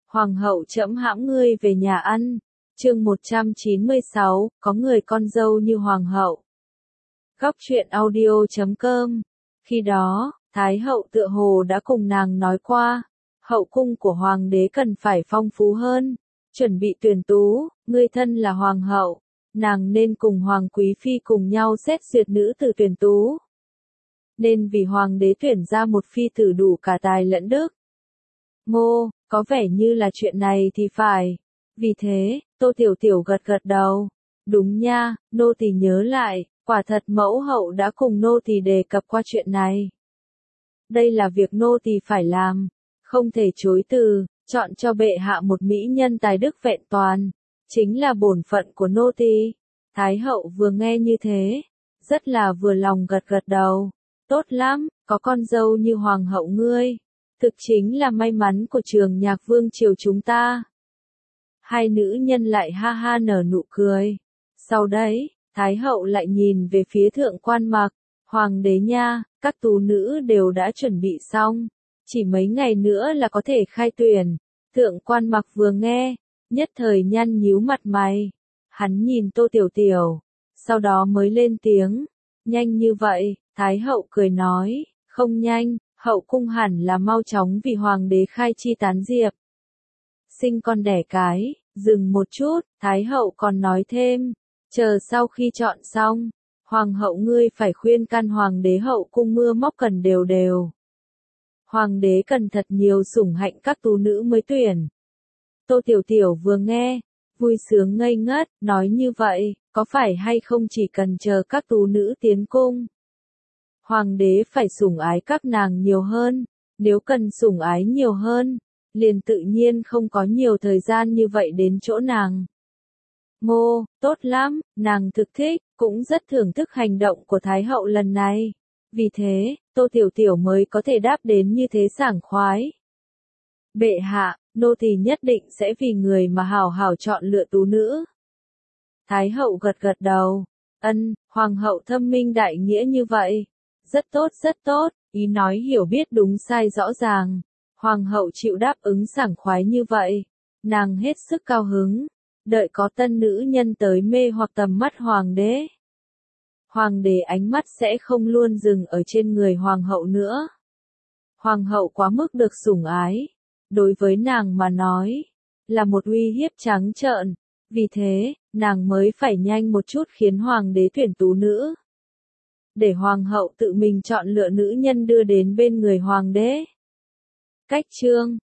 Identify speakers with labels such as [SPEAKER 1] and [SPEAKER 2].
[SPEAKER 1] Hoàng hậu trẫm hãm ngươi về nhà ăn. Chương 196, có người con dâu như hoàng hậu. Góc truyện audio.com. Khi đó, Thái hậu tựa hồ đã cùng nàng nói qua, hậu cung của hoàng đế cần phải phong phú hơn, chuẩn bị tuyển tú, ngươi thân là hoàng hậu, nàng nên cùng hoàng quý phi cùng nhau xét duyệt nữ tử tuyển tú. Nên vì hoàng đế tuyển ra một phi tử đủ cả tài lẫn đức. Ngô, có vẻ như là chuyện này thì phải. Vì thế, Tô Tiểu Tiểu gật gật đầu. Đúng nha, nô tỳ nhớ lại, quả thật mẫu hậu đã cùng nô tỳ đề cập qua chuyện này. Đây là việc nô tỳ phải làm, không thể chối từ, chọn cho bệ hạ một mỹ nhân tài đức vẹn toàn, chính là bổn phận của nô tỳ. Thái hậu vừa nghe như thế, rất là vừa lòng gật gật đầu. Tốt lắm, có con dâu như hoàng hậu ngươi, thực chính là may mắn của Trường Nhạc Vương triều chúng ta. Hai nữ nhân lại ha ha nở nụ cười. Sau đấy, Thái hậu lại nhìn về phía thượng quan mặc, hoàng đế nha, các tú nữ đều đã chuẩn bị xong, chỉ mấy ngày nữa là có thể khai tuyển. Thượng quan mặc vừa nghe, nhất thời nhăn nhíu mặt mày. Hắn nhìn Tô Tiểu Tiểu, sau đó mới lên tiếng, nhanh như vậy. Thái hậu cười nói, không nhanh, hậu cung hẳn là mau chóng vì hoàng đế khai chi tán diệp. Sinh con đẻ cái, dừng một chút, Thái hậu còn nói thêm, chờ sau khi chọn xong, hoàng hậu ngươi phải khuyên can hoàng đế hậu cung mưa móc cần đều đều. Hoàng đế cần thật nhiều sủng hạnh các tú nữ mới tuyển. Tô Tiểu Tiểu vừa nghe, vui sướng ngây ngất, nói như vậy, có phải hay không chỉ cần chờ các tú nữ tiến cung. Hoàng đế phải sủng ái các nàng nhiều hơn, nếu cần sủng ái nhiều hơn, liền tự nhiên không có nhiều thời gian như vậy đến chỗ nàng. Ngô, tốt lắm, nàng thực thích, cũng rất thưởng thức hành động của Thái hậu lần này. Vì thế, Tô Tiểu Tiểu mới có thể đáp đến như thế sảng khoái. Bệ hạ, nô tỳ nhất định sẽ vì người mà hảo hảo chọn lựa tú nữ. Thái hậu gật gật đầu, ân, hoàng hậu thâm minh đại nghĩa như vậy. Rất tốt, ý nói hiểu biết đúng sai rõ ràng. Hoàng hậu chịu đáp ứng sảng khoái như vậy. Nàng hết sức cao hứng, đợi có tân nữ nhân tới mê hoặc tầm mắt hoàng đế. Hoàng đế ánh mắt sẽ không luôn dừng ở trên người hoàng hậu nữa. Hoàng hậu quá mức được sủng ái, đối với nàng mà nói, là một uy hiếp trắng trợn. Vì thế, nàng mới phải nhanh một chút khiến hoàng đế tuyển tú nữ. Để hoàng hậu tự mình chọn lựa nữ nhân đưa đến bên người hoàng đế. Cách chương